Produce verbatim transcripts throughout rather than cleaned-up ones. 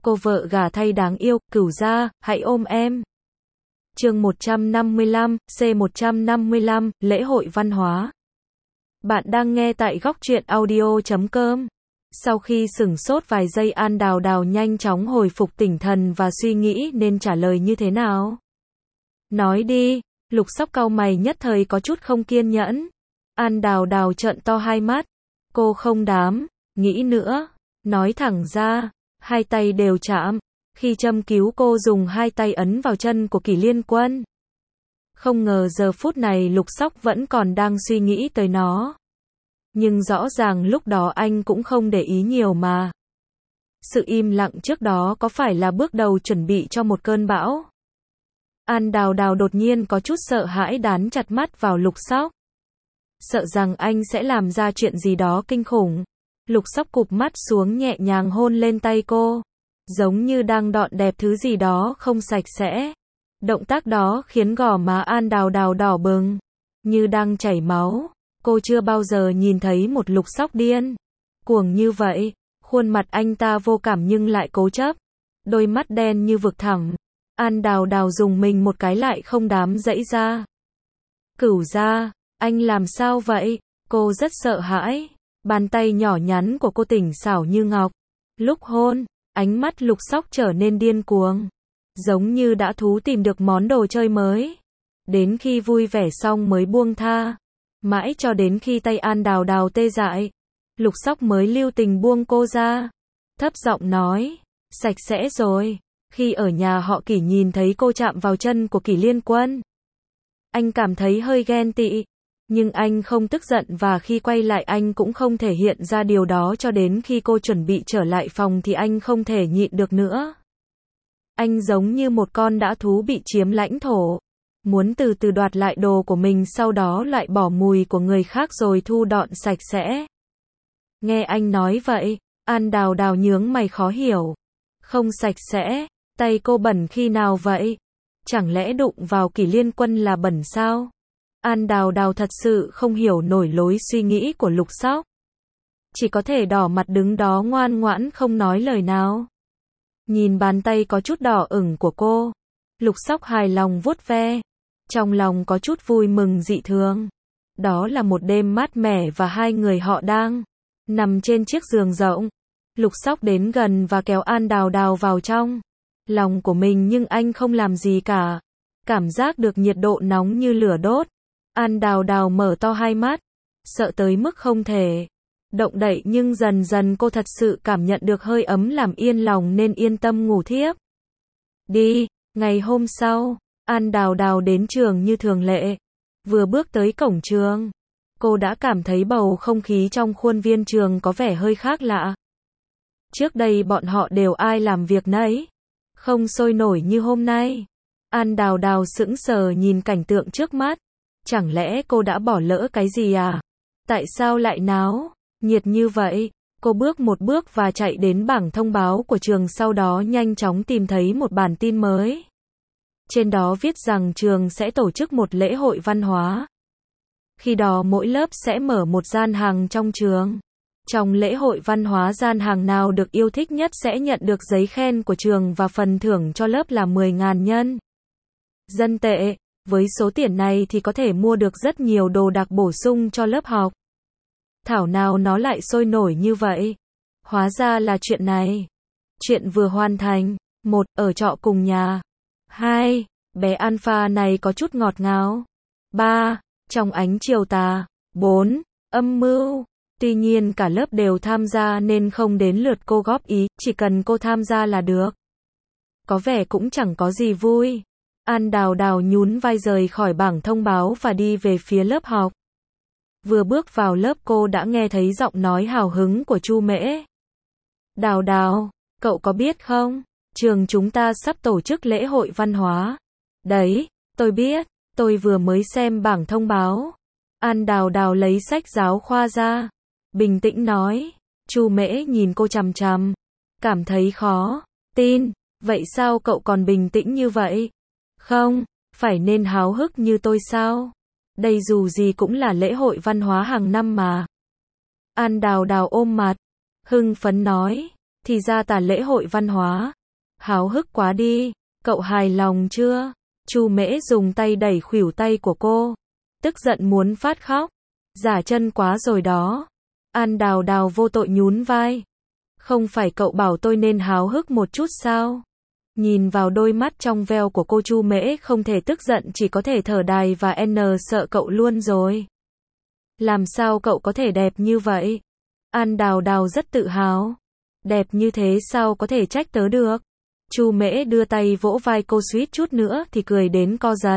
cô vợ gả thay đáng yêu, Cửu gia, hãy ôm em. Chương một trăm năm mươi lăm, C một trăm năm mươi lăm, lễ hội văn hóa. Bạn đang nghe tại góc truyện audio chấm com. Sau khi sửng sốt vài giây, An Đào Đào nhanh chóng hồi phục tinh thần và suy nghĩ nên trả lời như thế nào. Nói đi, Lục Sóc cau mày nhất thời có chút không kiên nhẫn. An Đào Đào trợn to hai mắt. Cô không dám nghĩ nữa, nói thẳng ra, hai tay đều chạm. Khi châm cứu cô dùng hai tay ấn vào chân của Kỷ Liên Quân. Không ngờ giờ phút này Lục Sóc vẫn còn đang suy nghĩ tới nó. Nhưng rõ ràng lúc đó anh cũng không để ý nhiều mà. Sự im lặng trước đó có phải là bước đầu chuẩn bị cho một cơn bão? An Đào Đào đột nhiên có chút sợ hãi đán chặt mắt vào Lục Sóc. Sợ rằng anh sẽ làm ra chuyện gì đó kinh khủng. Lục Sóc cụp mắt xuống nhẹ nhàng hôn lên tay cô. Giống như đang đọn đẹp thứ gì đó không sạch sẽ. Động tác đó khiến gò má An Đào Đào đỏ bừng, như đang chảy máu. Cô chưa bao giờ nhìn thấy một Lục Sóc điên cuồng như vậy. Khuôn mặt anh ta vô cảm nhưng lại cố chấp. Đôi mắt đen như vực thẳm. An Đào Đào dùng mình một cái lại không dám giãy ra. Cửu gia, anh làm sao vậy? Cô rất sợ hãi. Bàn tay nhỏ nhắn của cô tỉnh xảo như ngọc. Lúc hôn, ánh mắt Lục Sóc trở nên điên cuồng. Giống như đã thú tìm được món đồ chơi mới. Đến khi vui vẻ xong mới buông tha. Mãi cho đến khi tay An Đào Đào tê dại, Lục Sóc mới lưu tình buông cô ra. Thấp giọng nói, sạch sẽ rồi. Khi ở nhà họ Kỷ nhìn thấy cô chạm vào chân của Kỷ Liên Quân, anh cảm thấy hơi ghen tị. Nhưng anh không tức giận và khi quay lại anh cũng không thể hiện ra điều đó cho đến khi cô chuẩn bị trở lại phòng thì anh không thể nhịn được nữa. Anh giống như một con dã thú bị chiếm lãnh thổ. Muốn từ từ đoạt lại đồ của mình sau đó lại bỏ mùi của người khác rồi thu dọn sạch sẽ. Nghe anh nói vậy, An Đào Đào nhướng mày khó hiểu. Không sạch sẽ, tay cô bẩn khi nào vậy? Chẳng lẽ đụng vào Kỷ Liên Quân là bẩn sao? An Đào Đào thật sự không hiểu nổi lối suy nghĩ của Lục Sóc. Chỉ có thể đỏ mặt đứng đó ngoan ngoãn không nói lời nào. Nhìn bàn tay có chút đỏ ửng của cô, Lục Sóc hài lòng vuốt ve. Trong lòng có chút vui mừng dị thường. Đó là một đêm mát mẻ và hai người họ đang nằm trên chiếc giường rộng. Lục Sóc đến gần và kéo An Đào Đào vào trong lòng của mình nhưng anh không làm gì cả. Cảm giác được nhiệt độ nóng như lửa đốt. An Đào Đào mở to hai mắt, sợ tới mức không thể động đậy nhưng dần dần cô thật sự cảm nhận được hơi ấm làm yên lòng nên yên tâm ngủ thiếp. Đi, ngày hôm sau, An Đào Đào đến trường như thường lệ. Vừa bước tới cổng trường, cô đã cảm thấy bầu không khí trong khuôn viên trường có vẻ hơi khác lạ. Trước đây bọn họ đều ai làm việc nấy, không sôi nổi như hôm nay. An Đào Đào sững sờ nhìn cảnh tượng trước mắt. Chẳng lẽ cô đã bỏ lỡ cái gì à? Tại sao lại náo nhiệt như vậy? Cô bước một bước và chạy đến bảng thông báo của trường, sau đó nhanh chóng tìm thấy một bản tin mới. Trên đó viết rằng trường sẽ tổ chức một lễ hội văn hóa. Khi đó mỗi lớp sẽ mở một gian hàng trong trường. Trong lễ hội văn hóa, gian hàng nào được yêu thích nhất sẽ nhận được giấy khen của trường và phần thưởng cho lớp là mười nghìn nhân dân tệ. Với số tiền này thì có thể mua được rất nhiều đồ đạc bổ sung cho lớp học. Thảo nào nó lại sôi nổi như vậy. Hóa ra là chuyện này. Chuyện vừa hoàn thành. Một, ở trọ cùng nhà. Hai, bé Alpha này có chút ngọt ngào. Ba, trong ánh chiều tà. Bốn, âm mưu. Tuy nhiên cả lớp đều tham gia nên không đến lượt cô góp ý, chỉ cần cô tham gia là được. Có vẻ cũng chẳng có gì vui. An Đào Đào nhún vai rời khỏi bảng thông báo và đi về phía lớp học. Vừa bước vào lớp cô đã nghe thấy giọng nói hào hứng của Chu Mễ. Đào Đào, cậu có biết không? Trường chúng ta sắp tổ chức lễ hội văn hóa. Đấy, tôi biết, tôi vừa mới xem bảng thông báo. An Đào Đào lấy sách giáo khoa ra. Bình tĩnh nói. Chu Mễ nhìn cô chằm chằm. Cảm thấy khó tin. Vậy sao cậu còn bình tĩnh như vậy? Không, phải nên háo hức như tôi sao? Đây dù gì cũng là lễ hội văn hóa hàng năm mà. An Đào Đào ôm mặt, hưng phấn nói, thì ra là lễ hội văn hóa. Háo hức quá đi, cậu hài lòng chưa? Chu Mễ dùng tay đẩy khuỷu tay của cô, tức giận muốn phát khóc. Giả chân quá rồi đó. An Đào Đào vô tội nhún vai. Không phải cậu bảo tôi nên háo hức một chút sao? Nhìn vào đôi mắt trong veo của cô, Chu Mễ không thể tức giận, chỉ có thể thở dài và n sợ cậu luôn rồi. Làm sao cậu có thể đẹp như vậy? An Đào Đào rất tự hào. Đẹp như thế sao có thể trách tớ được? Chu Mễ đưa tay vỗ vai cô, suýt chút nữa thì cười đến co giật.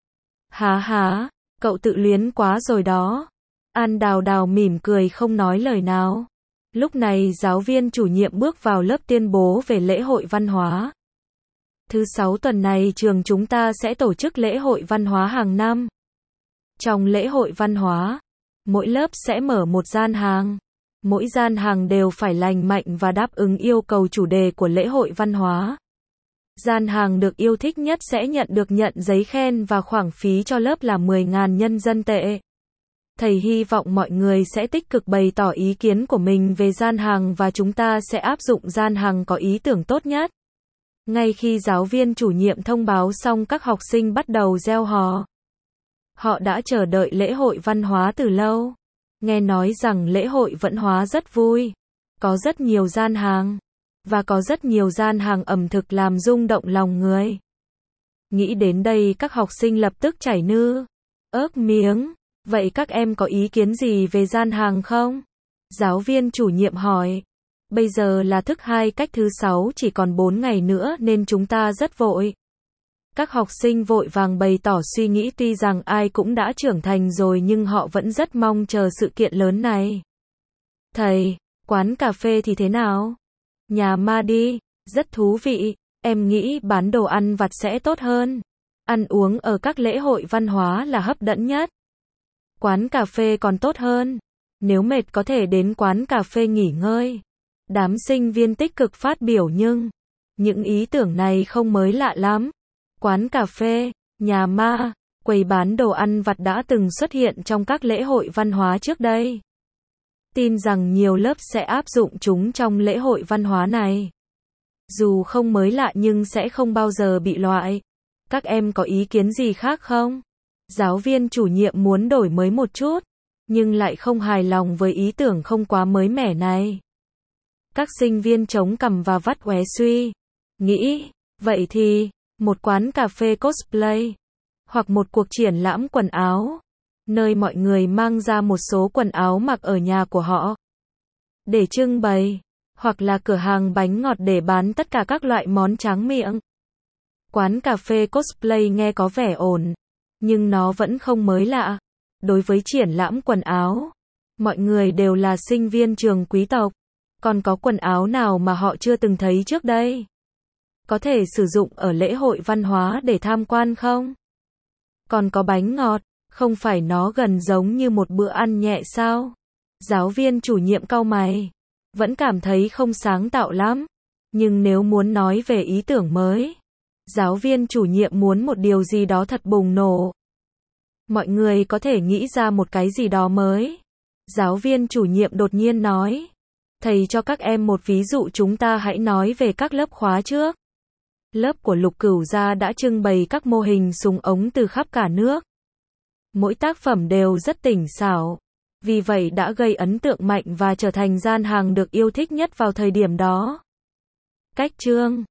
Há há, cậu tự luyến quá rồi đó. An Đào Đào mỉm cười không nói lời nào. Lúc này giáo viên chủ nhiệm bước vào lớp tuyên bố về lễ hội văn hóa. Thứ sáu tuần này trường chúng ta sẽ tổ chức lễ hội văn hóa hàng năm. Trong lễ hội văn hóa, mỗi lớp sẽ mở một gian hàng. Mỗi gian hàng đều phải lành mạnh và đáp ứng yêu cầu chủ đề của lễ hội văn hóa. Gian hàng được yêu thích nhất sẽ nhận được nhận giấy khen và khoản phí cho lớp là mười nghìn nhân dân tệ. Thầy hy vọng mọi người sẽ tích cực bày tỏ ý kiến của mình về gian hàng và chúng ta sẽ áp dụng gian hàng có ý tưởng tốt nhất. Ngay khi giáo viên chủ nhiệm thông báo xong, các học sinh bắt đầu reo hò. Họ đã chờ đợi lễ hội văn hóa từ lâu. Nghe nói rằng lễ hội văn hóa rất vui. Có rất nhiều gian hàng. Và có rất nhiều gian hàng ẩm thực làm rung động lòng người. Nghĩ đến đây các học sinh lập tức chảy nước ớt miếng. Vậy các em có ý kiến gì về gian hàng không? Giáo viên chủ nhiệm hỏi. Bây giờ là thức hai cách thứ sáu, chỉ còn bốn ngày nữa nên chúng ta rất vội. Các học sinh vội vàng bày tỏ suy nghĩ, tuy rằng ai cũng đã trưởng thành rồi nhưng họ vẫn rất mong chờ sự kiện lớn này. Thầy, quán cà phê thì thế nào? Nhà ma đi, rất thú vị, em nghĩ bán đồ ăn vặt sẽ tốt hơn. Ăn uống ở các lễ hội văn hóa là hấp dẫn nhất. Quán cà phê còn tốt hơn. Nếu mệt có thể đến quán cà phê nghỉ ngơi. Đám sinh viên tích cực phát biểu, nhưng những ý tưởng này không mới lạ lắm. Quán cà phê, nhà ma, quầy bán đồ ăn vặt đã từng xuất hiện trong các lễ hội văn hóa trước đây. Tin rằng nhiều lớp sẽ áp dụng chúng trong lễ hội văn hóa này. Dù không mới lạ nhưng sẽ không bao giờ bị loại. Các em có ý kiến gì khác không? Giáo viên chủ nhiệm muốn đổi mới một chút, nhưng lại không hài lòng với ý tưởng không quá mới mẻ này. Các sinh viên chống cằm và vắt óe suy. Nghĩ, vậy thì, một quán cà phê cosplay, hoặc một cuộc triển lãm quần áo, nơi mọi người mang ra một số quần áo mặc ở nhà của họ, để trưng bày, hoặc là cửa hàng bánh ngọt để bán tất cả các loại món tráng miệng. Quán cà phê cosplay nghe có vẻ ổn, nhưng nó vẫn không mới lạ. Đối với triển lãm quần áo, mọi người đều là sinh viên trường quý tộc. Còn có quần áo nào mà họ chưa từng thấy trước đây? Có thể sử dụng ở lễ hội văn hóa để tham quan không? Còn có bánh ngọt, không phải nó gần giống như một bữa ăn nhẹ sao? Giáo viên chủ nhiệm cau mày, vẫn cảm thấy không sáng tạo lắm. Nhưng nếu muốn nói về ý tưởng mới, giáo viên chủ nhiệm muốn một điều gì đó thật bùng nổ. Mọi người có thể nghĩ ra một cái gì đó mới. Giáo viên chủ nhiệm đột nhiên nói. Thầy cho các em một ví dụ, chúng ta hãy nói về các lớp khóa trước. Lớp của Lục Cửu Gia đã trưng bày các mô hình súng ống từ khắp cả nước. Mỗi tác phẩm đều rất tinh xảo. Vì vậy đã gây ấn tượng mạnh và trở thành gian hàng được yêu thích nhất vào thời điểm đó. Cách chương